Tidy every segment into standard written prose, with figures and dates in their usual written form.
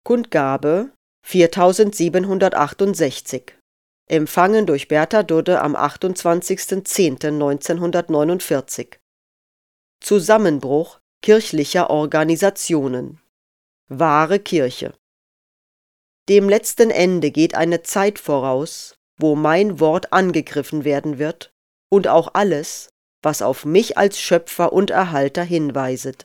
Kundgabe 4768. Empfangen durch Bertha Dudde am 28.10.1949. Zusammenbruch kirchlicher Organisationen. Wahre Kirche. Dem letzten Ende geht eine Zeit voraus, wo mein Wort angegriffen werden wird und auch alles, was auf mich als Schöpfer und Erhalter hinweiset.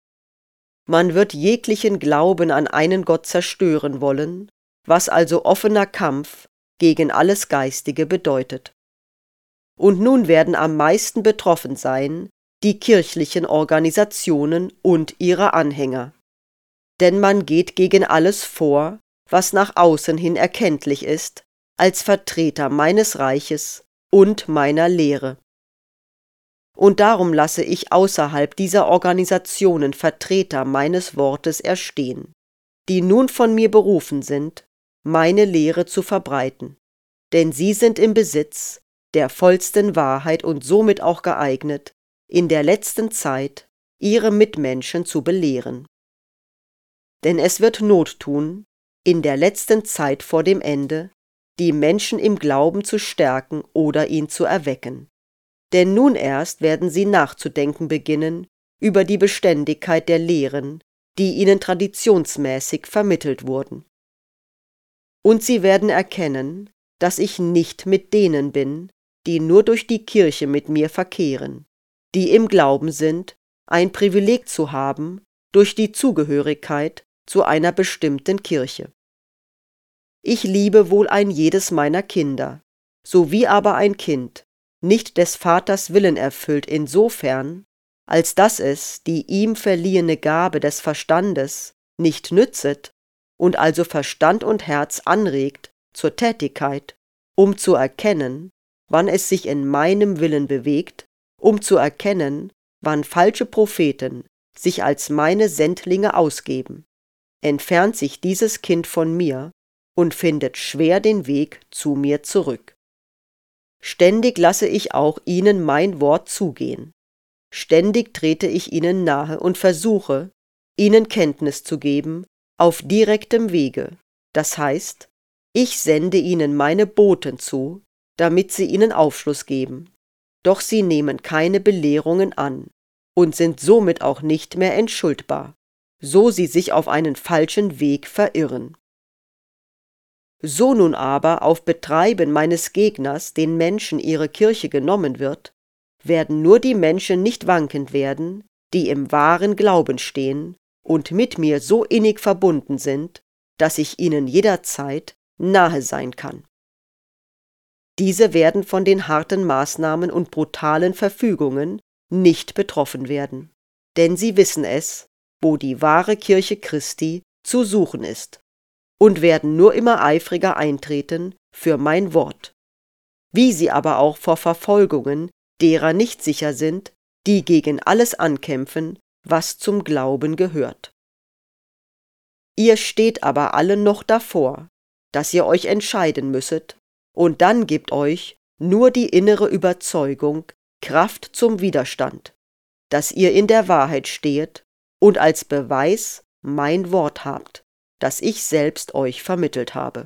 Man wird jeglichen Glauben an einen Gott zerstören wollen, was also offener Kampf gegen alles Geistige bedeutet. Und nun werden am meisten betroffen sein die kirchlichen Organisationen und ihre Anhänger. Denn man geht gegen alles vor, was nach außen hin erkenntlich ist, als Vertreter meines Reiches und meiner Lehre. Und darum lasse ich außerhalb dieser Organisationen Vertreter meines Wortes erstehen, die nun von mir berufen sind, meine Lehre zu verbreiten, denn sie sind im Besitz der vollsten Wahrheit und somit auch geeignet, in der letzten Zeit ihre Mitmenschen zu belehren. Denn es wird Not tun, in der letzten Zeit vor dem Ende, die Menschen im Glauben zu stärken oder ihn zu erwecken. Denn nun erst werden sie nachzudenken beginnen über die Beständigkeit der Lehren, die ihnen traditionsmäßig vermittelt wurden. Und sie werden erkennen, dass ich nicht mit denen bin, die nur durch die Kirche mit mir verkehren, die im Glauben sind, ein Privileg zu haben durch die Zugehörigkeit zu einer bestimmten Kirche. Ich liebe wohl ein jedes meiner Kinder, so wie aber ein Kind nicht des Vaters Willen erfüllt insofern, als dass es die ihm verliehene Gabe des Verstandes nicht nützet und also Verstand und Herz anregt zur Tätigkeit, um zu erkennen, wann es sich in meinem Willen bewegt, um zu erkennen, wann falsche Propheten sich als meine Sendlinge ausgeben, entfernt sich dieses Kind von mir und findet schwer den Weg zu mir zurück. Ständig lasse ich auch ihnen mein Wort zugehen. Ständig trete ich ihnen nahe und versuche, ihnen Kenntnis zu geben auf direktem Wege. Das heißt, ich sende ihnen meine Boten zu, damit sie ihnen Aufschluss geben. Doch sie nehmen keine Belehrungen an und sind somit auch nicht mehr entschuldbar, so sie sich auf einen falschen Weg verirren. So nun aber auf Betreiben meines Gegners den Menschen ihre Kirche genommen wird, werden nur die Menschen nicht wankend werden, die im wahren Glauben stehen und mit mir so innig verbunden sind, dass ich ihnen jederzeit nahe sein kann. Diese werden von den harten Maßnahmen und brutalen Verfügungen nicht betroffen werden, denn sie wissen es, wo die wahre Kirche Christi zu suchen ist, und werden nur immer eifriger eintreten für mein Wort, wie sie aber auch vor Verfolgungen derer nicht sicher sind, die gegen alles ankämpfen, was zum Glauben gehört. Ihr steht aber alle noch davor, dass ihr euch entscheiden müsset, und dann gibt euch nur die innere Überzeugung Kraft zum Widerstand, dass ihr in der Wahrheit stehet und als Beweis mein Wort habt, das ich selbst euch vermittelt habe.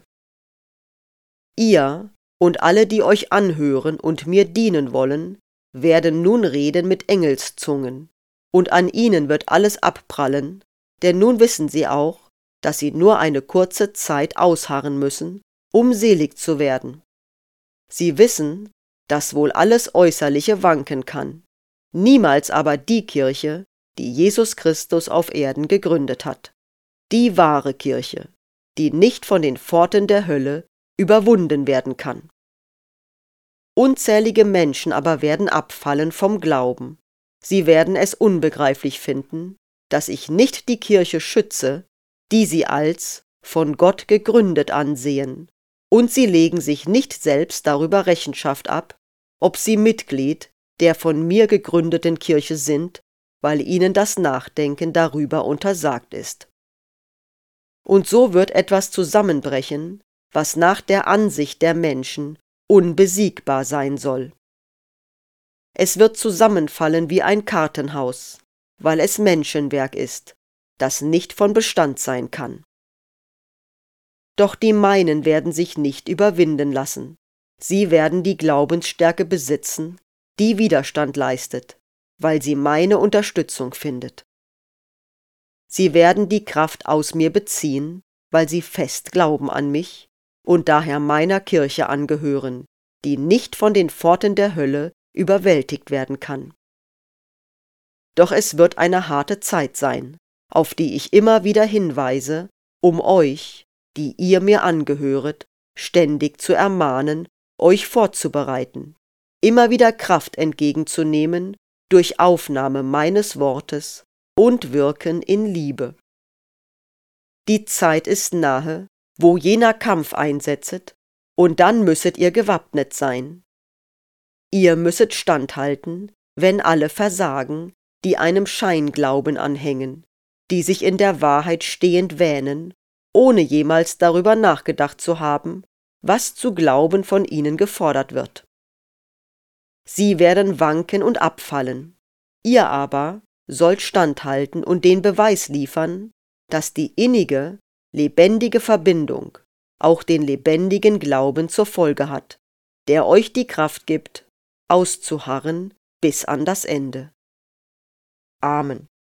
Ihr und alle, die euch anhören und mir dienen wollen, werden nun reden mit Engelszungen, und an ihnen wird alles abprallen, denn nun wissen sie auch, dass sie nur eine kurze Zeit ausharren müssen, um selig zu werden. Sie wissen, dass wohl alles Äußerliche wanken kann, niemals aber die Kirche, die Jesus Christus auf Erden gegründet hat. Die wahre Kirche, die nicht von den Pforten der Hölle überwunden werden kann. Unzählige Menschen aber werden abfallen vom Glauben. Sie werden es unbegreiflich finden, dass ich nicht die Kirche schütze, die sie als von Gott gegründet ansehen, und sie legen sich nicht selbst darüber Rechenschaft ab, ob sie Mitglied der von mir gegründeten Kirche sind, weil ihnen das Nachdenken darüber untersagt ist. Und so wird etwas zusammenbrechen, was nach der Ansicht der Menschen unbesiegbar sein soll. Es wird zusammenfallen wie ein Kartenhaus, weil es Menschenwerk ist, das nicht von Bestand sein kann. Doch die meinen werden sich nicht überwinden lassen. Sie werden die Glaubensstärke besitzen, die Widerstand leistet, weil sie meine Unterstützung findet. Sie werden die Kraft aus mir beziehen, weil sie fest glauben an mich und daher meiner Kirche angehören, die nicht von den Pforten der Hölle überwältigt werden kann. Doch es wird eine harte Zeit sein, auf die ich immer wieder hinweise, um euch, die ihr mir angehöret, ständig zu ermahnen, euch vorzubereiten, immer wieder Kraft entgegenzunehmen durch Aufnahme meines Wortes und Wirken in Liebe. Die Zeit ist nahe, wo jener Kampf einsetzet, und dann müsset ihr gewappnet sein. Ihr müsset standhalten, wenn alle versagen, die einem Scheinglauben anhängen, die sich in der Wahrheit stehend wähnen, ohne jemals darüber nachgedacht zu haben, was zu glauben von ihnen gefordert wird. Sie werden wanken und abfallen, ihr aber sollt standhalten und den Beweis liefern, dass die innige, lebendige Verbindung auch den lebendigen Glauben zur Folge hat, der euch die Kraft gibt, auszuharren bis an das Ende. Amen.